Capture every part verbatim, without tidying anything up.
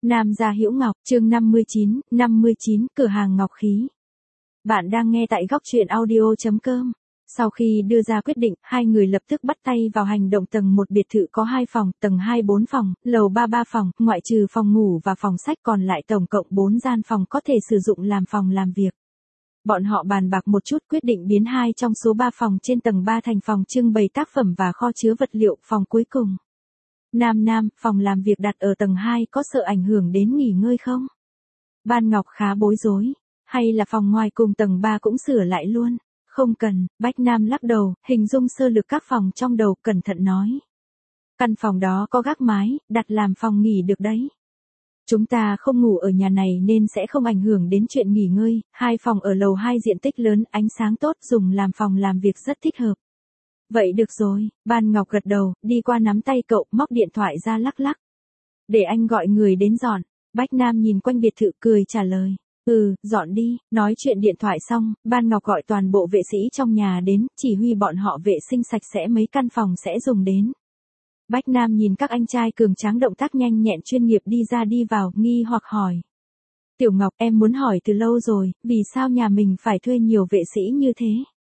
Nam gia Hữu Ngọc, chương năm mươi chín, năm mươi chín, cửa hàng ngọc khí. Bạn đang nghe tại góc truyện audio chấm com. Sau khi đưa ra quyết định, hai người lập tức bắt tay vào hành động. Tầng một biệt thự có hai phòng, tầng hai bốn phòng, lầu ba ba phòng, ngoại trừ phòng ngủ và phòng sách còn lại tổng cộng bốn gian phòng có thể sử dụng làm phòng làm việc. Bọn họ bàn bạc một chút quyết định biến hai trong số ba phòng trên tầng ba thành phòng trưng bày tác phẩm và kho chứa vật liệu. Phòng cuối cùng. Nam Nam, phòng làm việc đặt ở tầng hai có sợ ảnh hưởng đến nghỉ ngơi không? Ban Ngọc khá bối rối. Hay là phòng ngoài cùng tầng ba cũng sửa lại luôn? Không cần, Bách Nam lắc đầu, hình dung sơ lược các phòng trong đầu, cẩn thận nói. Căn phòng đó có gác mái, đặt làm phòng nghỉ được đấy. Chúng ta không ngủ ở nhà này nên sẽ không ảnh hưởng đến chuyện nghỉ ngơi. Hai phòng ở lầu hai diện tích lớn, ánh sáng tốt, dùng làm phòng làm việc rất thích hợp. Vậy được rồi, Ban Ngọc gật đầu, đi qua nắm tay cậu, móc điện thoại ra lắc lắc. Để anh gọi người đến dọn. Bách Nam nhìn quanh biệt thự cười trả lời. Ừ, dọn đi. Nói chuyện điện thoại xong, Ban Ngọc gọi toàn bộ vệ sĩ trong nhà đến, chỉ huy bọn họ vệ sinh sạch sẽ mấy căn phòng sẽ dùng đến. Bách Nam nhìn các anh trai cường tráng động tác nhanh nhẹn chuyên nghiệp đi ra đi vào, nghi hoặc hỏi. Tiểu Ngọc, em muốn hỏi từ lâu rồi, vì sao nhà mình phải thuê nhiều vệ sĩ như thế?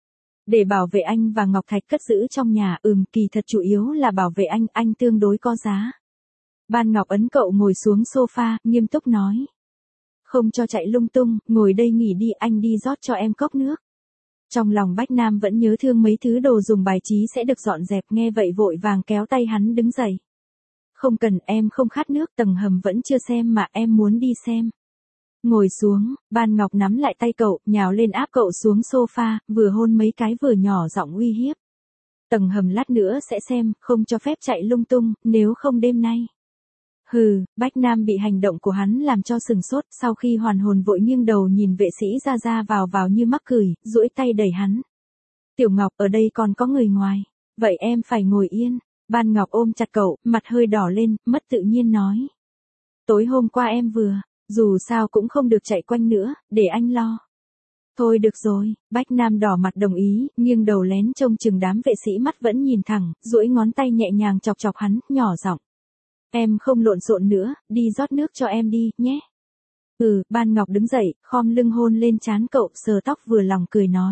Để bảo vệ anh và Ngọc Thạch cất giữ trong nhà. Ừm, kỳ thật chủ yếu là bảo vệ anh, anh tương đối có giá. Ban Ngọc ấn cậu ngồi xuống sofa, nghiêm túc nói. Không cho chạy lung tung, ngồi đây nghỉ đi, anh đi rót cho em cốc nước. Trong lòng Bách Nam vẫn nhớ thương mấy thứ đồ dùng bài trí sẽ được dọn dẹp, nghe vậy vội vàng kéo tay hắn đứng dậy. Không cần, em không khát nước, tầng hầm vẫn chưa xem mà, em muốn đi xem. Ngồi xuống, Ban Ngọc nắm lại tay cậu, nhào lên áp cậu xuống sofa, vừa hôn mấy cái vừa nhỏ giọng uy hiếp. Tầng hầm lát nữa sẽ xem, không cho phép chạy lung tung, nếu không đêm nay. Hừ, Bách Nam bị hành động của hắn làm cho sừng sốt, sau khi hoàn hồn vội nghiêng đầu nhìn vệ sĩ ra ra vào vào như mắc cười, duỗi tay đẩy hắn. Tiểu Ngọc, ở đây còn có người ngoài, vậy em phải ngồi yên. Ban Ngọc ôm chặt cậu, mặt hơi đỏ lên, mất tự nhiên nói. Tối hôm qua em vừa, dù sao cũng không được chạy quanh nữa, để anh lo. Thôi được rồi, Bách Nam đỏ mặt đồng ý, nghiêng đầu lén trông chừng đám vệ sĩ mắt vẫn nhìn thẳng, duỗi ngón tay nhẹ nhàng chọc chọc hắn, nhỏ giọng. Em không lộn xộn nữa, đi rót nước cho em đi, nhé. Ừ, Ban Ngọc đứng dậy, khom lưng hôn lên trán cậu, sờ tóc vừa lòng cười nói.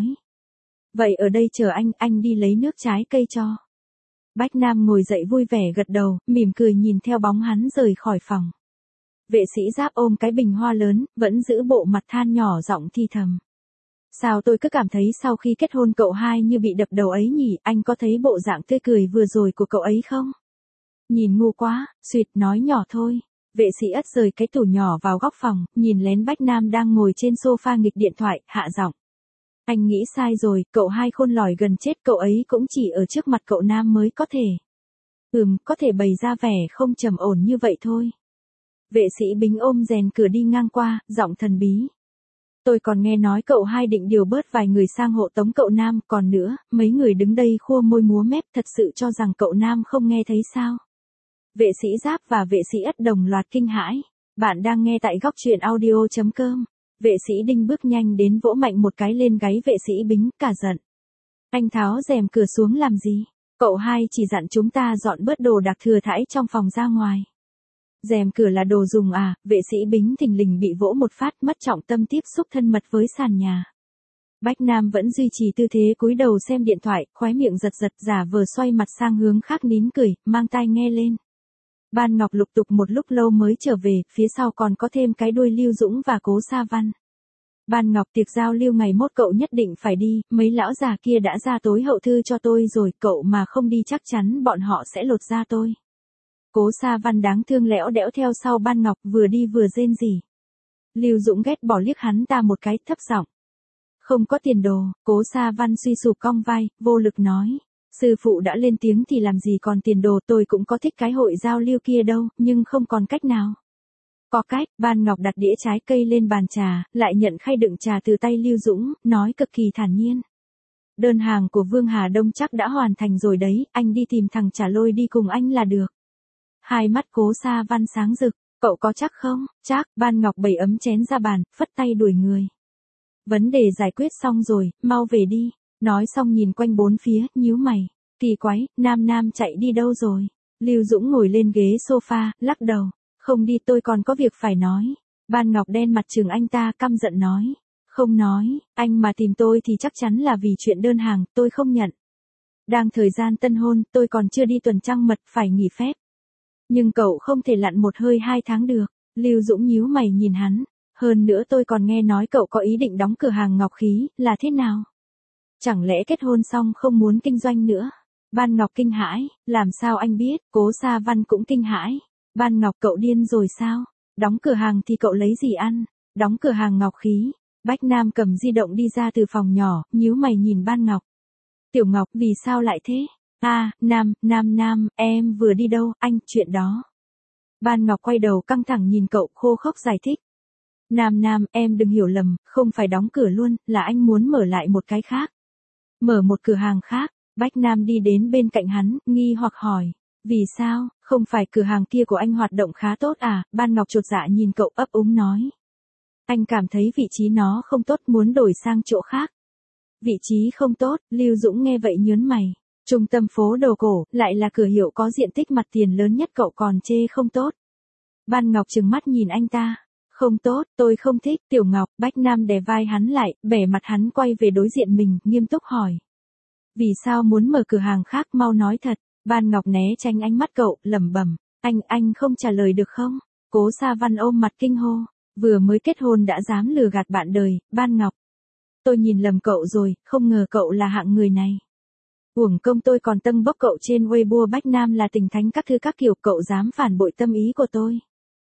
Vậy ở đây chờ anh, anh đi lấy nước trái cây cho. Bách Nam ngồi dậy vui vẻ gật đầu, mỉm cười nhìn theo bóng hắn rời khỏi phòng. Vệ sĩ Giáp ôm cái bình hoa lớn, vẫn giữ bộ mặt than nhỏ giọng thi thầm. Sao tôi cứ cảm thấy sau khi kết hôn cậu hai như bị đập đầu ấy nhỉ, anh có thấy bộ dạng tươi cười vừa rồi của cậu ấy không? Nhìn ngu quá, suyệt nói nhỏ thôi. Vệ sĩ ất rời cái tủ nhỏ vào góc phòng, nhìn lén Bách Nam đang ngồi trên sofa nghịch điện thoại, hạ giọng. Anh nghĩ sai rồi, cậu hai khôn lỏi gần chết, cậu ấy cũng chỉ ở trước mặt cậu Nam mới có thể. Ừm, có thể bày ra vẻ không trầm ổn như vậy thôi. Vệ sĩ Bính ôm rèn cửa đi ngang qua, giọng thần bí. Tôi còn nghe nói cậu hai định điều bớt vài người sang hộ tống cậu Nam, còn nữa, mấy người đứng đây khua môi múa mép thật sự cho rằng cậu Nam không nghe thấy sao? Vệ sĩ Giáp và vệ sĩ Ất đồng loạt kinh hãi. Bạn đang nghe tại góc truyện audio chấm com. Vệ sĩ Đinh bước nhanh đến vỗ mạnh một cái lên gáy vệ sĩ Bính, cả giận. Anh tháo rèm cửa xuống làm gì? Cậu hai chỉ dặn chúng ta dọn bớt đồ đạc thừa thãi trong phòng ra ngoài. Rèm cửa là đồ dùng à? Vệ sĩ Bính thình lình bị vỗ một phát, mất trọng tâm tiếp xúc thân mật với sàn nhà. Bách Nam vẫn duy trì tư thế cúi đầu xem điện thoại, khóe miệng giật giật, giả vờ xoay mặt sang hướng khác nín cười, mang tai nghe lên. Ban Ngọc lục tục một lúc lâu mới trở về, phía sau còn có thêm cái đuôi Lưu Dũng và Cố Sa Văn. Ban Ngọc, tiệc giao lưu ngày mốt cậu nhất định phải đi, mấy lão già kia đã ra tối hậu thư cho tôi rồi, cậu mà không đi chắc chắn bọn họ sẽ lột da tôi. Cố Sa Văn đáng thương lẽo đẽo theo sau Ban Ngọc, vừa đi vừa rên rỉ. Lưu Dũng ghét bỏ liếc hắn ta một cái, thấp giọng. Không có tiền đồ. Cố Sa Văn suy sụp cong vai, vô lực nói. Sư phụ đã lên tiếng thì làm gì còn tiền đồ, tôi cũng có thích cái hội giao lưu kia đâu, nhưng không còn cách nào. Có cách. Ban Ngọc đặt đĩa trái cây lên bàn trà, lại nhận khay đựng trà từ tay Lưu Dũng, nói cực kỳ thản nhiên. Đơn hàng của Vương Hà Đông chắc đã hoàn thành rồi đấy, anh đi tìm thằng Trả Lôi đi cùng anh là được. Hai mắt Cố Sa Văn sáng rực, cậu có chắc không? Chắc. Ban Ngọc bày ấm chén ra bàn, phất tay đuổi người. Vấn đề giải quyết xong rồi, mau về đi. Nói xong nhìn quanh bốn phía, nhíu mày. Kỳ quái, Nam Nam chạy đi đâu rồi? Lưu Dũng ngồi lên ghế sofa, lắc đầu. Không đi, tôi còn có việc phải nói. Ban Ngọc đen mặt trừng anh ta, căm giận nói. Không nói, anh mà tìm tôi thì chắc chắn là vì chuyện đơn hàng, tôi không nhận. Đang thời gian tân hôn, tôi còn chưa đi tuần trăng mật, phải nghỉ phép. Nhưng cậu không thể lặn một hơi hai tháng được. Lưu Dũng nhíu mày nhìn hắn. Hơn nữa tôi còn nghe nói cậu có ý định đóng cửa hàng ngọc khí, là thế nào? Chẳng lẽ kết hôn xong không muốn kinh doanh nữa? Ban Ngọc kinh hãi, làm sao anh biết? Cố Sa Văn cũng kinh hãi. Ban Ngọc, cậu điên rồi sao? Đóng cửa hàng thì cậu lấy gì ăn? Đóng cửa hàng ngọc khí. Bách Nam cầm di động đi ra từ phòng nhỏ, nhíu mày nhìn Ban Ngọc. Tiểu Ngọc, vì sao lại thế? À, Nam, Nam Nam, em vừa đi đâu, anh, chuyện đó. Ban Ngọc quay đầu căng thẳng nhìn cậu, khô khốc giải thích. Nam Nam, em đừng hiểu lầm, không phải đóng cửa luôn, là anh muốn mở lại một cái khác. Mở một cửa hàng khác. Bách Nam đi đến bên cạnh hắn, nghi hoặc hỏi. Vì sao, không phải cửa hàng kia của anh hoạt động khá tốt à? Ban Ngọc chột dạ nhìn cậu, ấp úng nói. Anh cảm thấy vị trí nó không tốt, muốn đổi sang chỗ khác. Vị trí không tốt, Lưu Dũng nghe vậy nhớn mày. Trung tâm phố đồ cổ, lại là cửa hiệu có diện tích mặt tiền lớn nhất, cậu còn chê không tốt. Ban Ngọc trừng mắt nhìn anh ta. Không tốt, tôi không thích. Tiểu Ngọc. Bách Nam đè vai hắn lại, bẻ mặt hắn quay về đối diện mình, nghiêm túc hỏi. Vì sao muốn mở cửa hàng khác, mau nói thật. Ban Ngọc né tránh ánh mắt cậu, lẩm bẩm. Anh, anh không trả lời được không? Cố Sa Văn ôm mặt kinh hô. Vừa mới kết hôn đã dám lừa gạt bạn đời, Ban Ngọc. Tôi nhìn lầm cậu rồi, không ngờ cậu là hạng người này. Uổng công tôi còn tâng bốc cậu trên Weibo. Bách Nam là tình thánh các thứ các kiểu, cậu dám phản bội tâm ý của tôi.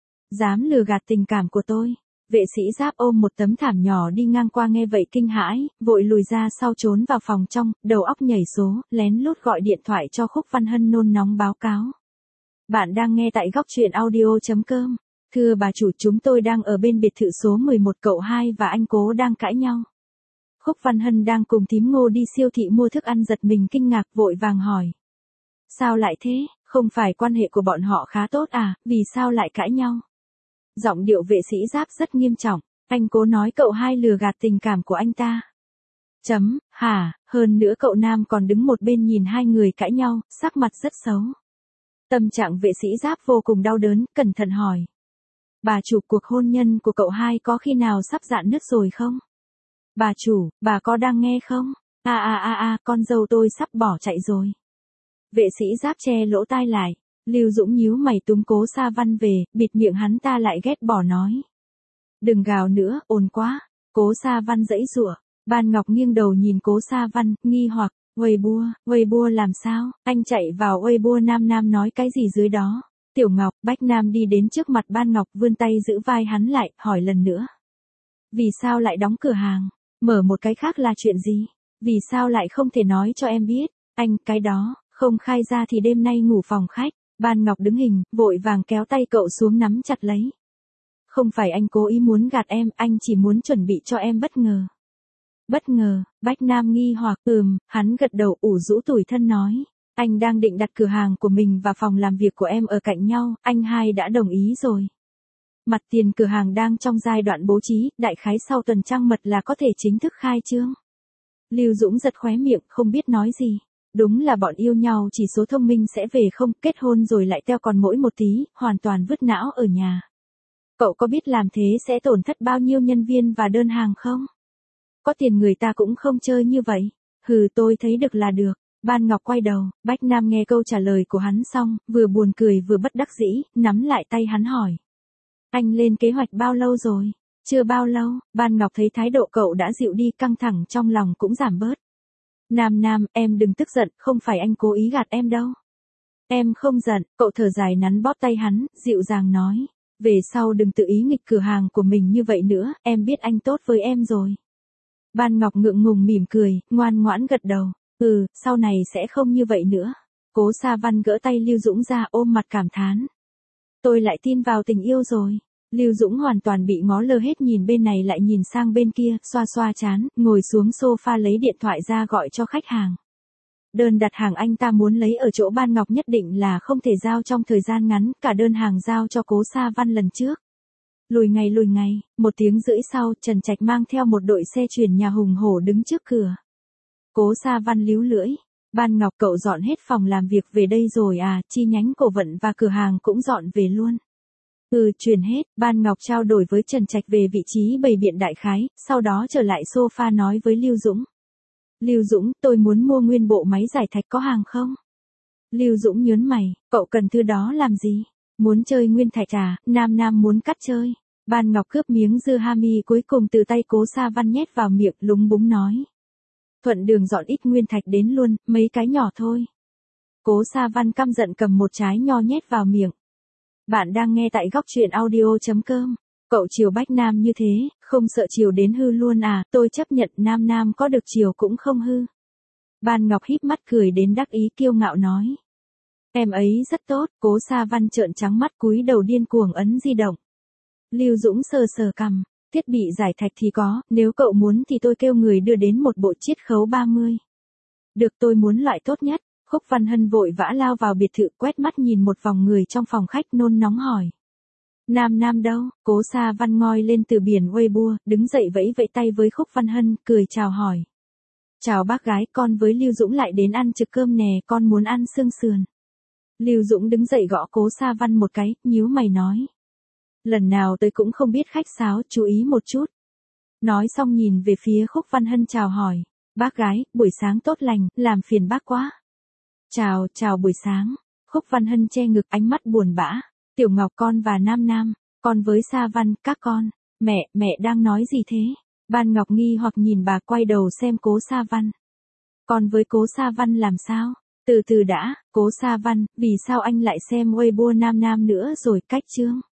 Dám lừa gạt tình cảm của tôi. Vệ sĩ Giáp ôm một tấm thảm nhỏ đi ngang qua nghe vậy kinh hãi, vội lùi ra sau trốn vào phòng trong, đầu óc nhảy số, lén lút gọi điện thoại cho Khúc Văn Hân nôn nóng báo cáo. Bạn đang nghe tại góc truyện audio.com. Thưa bà chủ, chúng tôi đang ở bên biệt thự số mười một, cậu hai và anh Cố đang cãi nhau. Khúc Văn Hân đang cùng thím Ngô đi siêu thị mua thức ăn, giật mình kinh ngạc vội vàng hỏi. Sao lại thế, không phải quan hệ của bọn họ khá tốt à, vì sao lại cãi nhau? Giọng điệu vệ sĩ Giáp rất nghiêm trọng, anh Cố nói cậu hai lừa gạt tình cảm của anh ta. Chấm, hả, hơn nữa cậu Nam còn đứng một bên nhìn hai người cãi nhau, sắc mặt rất xấu. Tâm trạng vệ sĩ Giáp vô cùng đau đớn, cẩn thận hỏi. Bà chủ, cuộc hôn nhân của cậu hai có khi nào sắp rạn nứt rồi không? Bà chủ, bà có đang nghe không? À à à à, con dâu tôi sắp bỏ chạy rồi. Vệ sĩ Giáp che lỗ tai lại. Lưu Dũng nhíu mày túm Cố Sa Văn về, bịt miệng hắn ta lại ghét bỏ nói. Đừng gào nữa, ồn quá. Cố Sa Văn giãy giụa. Ban Ngọc nghiêng đầu nhìn Cố Sa Văn, nghi hoặc. Weibo, Weibo làm sao? Anh chạy vào Weibo. Nam Nam nói cái gì dưới đó? Tiểu Ngọc. Bách Nam đi đến trước mặt Ban Ngọc, vươn tay giữ vai hắn lại, hỏi lần nữa. Vì sao lại đóng cửa hàng? Mở một cái khác là chuyện gì? Vì sao lại không thể nói cho em biết? Anh, cái đó, không khai ra thì đêm nay ngủ phòng khách. Ban Ngọc đứng hình, vội vàng kéo tay cậu xuống nắm chặt lấy. Không phải anh cố ý muốn gạt em, anh chỉ muốn chuẩn bị cho em bất ngờ. Bất ngờ, Bách Nam nghi hoặc, ừm, hắn gật đầu ủ rũ tủi thân nói. Anh đang định đặt cửa hàng của mình và phòng làm việc của em ở cạnh nhau, anh hai đã đồng ý rồi. Mặt tiền cửa hàng đang trong giai đoạn bố trí, đại khái sau tuần trăng mật là có thể chính thức khai trương. Lưu Dũng giật khóe miệng, không biết nói gì. Đúng là bọn yêu nhau chỉ số thông minh sẽ về không, kết hôn rồi lại teo còn mỗi một tí, hoàn toàn vứt não ở nhà. Cậu có biết làm thế sẽ tổn thất bao nhiêu nhân viên và đơn hàng không? Có tiền người ta cũng không chơi như vậy. Hừ, tôi thấy được là được. Ban Ngọc quay đầu, Bách Nam nghe câu trả lời của hắn xong, vừa buồn cười vừa bất đắc dĩ, nắm lại tay hắn hỏi. Anh lên kế hoạch bao lâu rồi? Chưa bao lâu. Ban Ngọc thấy thái độ cậu đã dịu đi, căng thẳng trong lòng cũng giảm bớt. Nam Nam, em đừng tức giận, không phải anh cố ý gạt em đâu. Em không giận, cậu thở dài nắn bóp tay hắn, dịu dàng nói. Về sau đừng tự ý nghịch cửa hàng của mình như vậy nữa, em biết anh tốt với em rồi. Ban Ngọc ngượng ngùng mỉm cười, ngoan ngoãn gật đầu. Ừ, sau này sẽ không như vậy nữa. Cố Sa Văn gỡ tay Lưu Dũng ra, ôm mặt cảm thán. Tôi lại tin vào tình yêu rồi. Lưu Dũng hoàn toàn bị ngó lơ hết, nhìn bên này lại nhìn sang bên kia, xoa xoa trán, ngồi xuống sofa lấy điện thoại ra gọi cho khách hàng. Đơn đặt hàng anh ta muốn lấy ở chỗ Ban Ngọc nhất định là không thể giao trong thời gian ngắn, cả đơn hàng giao cho Cố Sa Văn lần trước. Lùi ngày lùi ngày, một tiếng rưỡi sau, Trần Trạch mang theo một đội xe chuyển nhà hùng hổ đứng trước cửa. Cố Sa Văn líu lưỡi. Ban Ngọc, cậu dọn hết phòng làm việc về đây rồi à, chi nhánh cổ vận và cửa hàng cũng dọn về luôn. Ừ, truyền hết. Ban Ngọc trao đổi với Trần Trạch về vị trí bày biện đại khái, sau đó trở lại sofa nói với Lưu Dũng. Lưu Dũng, tôi muốn mua nguyên bộ máy giải thạch, có hàng không? Lưu Dũng nhớn mày, cậu cần thứ đó làm gì? Muốn chơi nguyên thạch à? Nam Nam muốn cắt chơi. Ban Ngọc cướp miếng dưa hami cuối cùng từ tay Cố Sa Văn nhét vào miệng, lúng búng nói. Thuận đường dọn ít nguyên thạch đến luôn, mấy cái nhỏ thôi. Cố Sa Văn căm giận cầm một trái nho nhét vào miệng. Bạn đang nghe tại góc truyện audio.com. Cậu chiều Bách Nam như thế, không sợ chiều đến hư luôn à? Tôi chấp nhận Nam Nam có được chiều cũng không hư. Ban Ngọc híp mắt cười đến đắc ý kiêu ngạo nói. Em ấy rất tốt. Cố Sa Văn trợn trắng mắt cúi đầu điên cuồng ấn di động. Lưu Dũng sờ sờ cằm. Thiết bị giải thạch thì có, nếu cậu muốn thì tôi kêu người đưa đến một bộ chiết khấu ba mươi. Được, tôi muốn loại tốt nhất. Khúc Văn Hân vội vã lao vào biệt thự, quét mắt nhìn một vòng người trong phòng khách, nôn nóng hỏi. Nam Nam đâu? Cố Sa Văn ngoi lên từ biển Weibo, đứng dậy vẫy vẫy tay với Khúc Văn Hân, cười chào hỏi. Chào bác gái, con với Lưu Dũng lại đến ăn trực cơm nè, con muốn ăn xương sườn. Lưu Dũng đứng dậy gõ Cố Sa Văn một cái, nhíu mày nói. Lần nào tôi cũng không biết khách sáo, chú ý một chút. Nói xong nhìn về phía Khúc Văn Hân chào hỏi. Bác gái, buổi sáng tốt lành, làm phiền bác quá. Chào, chào buổi sáng. Khúc Văn Hân che ngực, ánh mắt buồn bã. Tiểu Ngọc con và Nam Nam, con với Sa Văn, các con. Mẹ, mẹ đang nói gì thế? Ban Ngọc nghi hoặc nhìn bà, quay đầu xem Cố Sa Văn. Con với Cố Sa Văn làm sao? Từ từ đã, Cố Sa Văn, vì sao anh lại xem Weibo Nam Nam nữa rồi? Cách chương.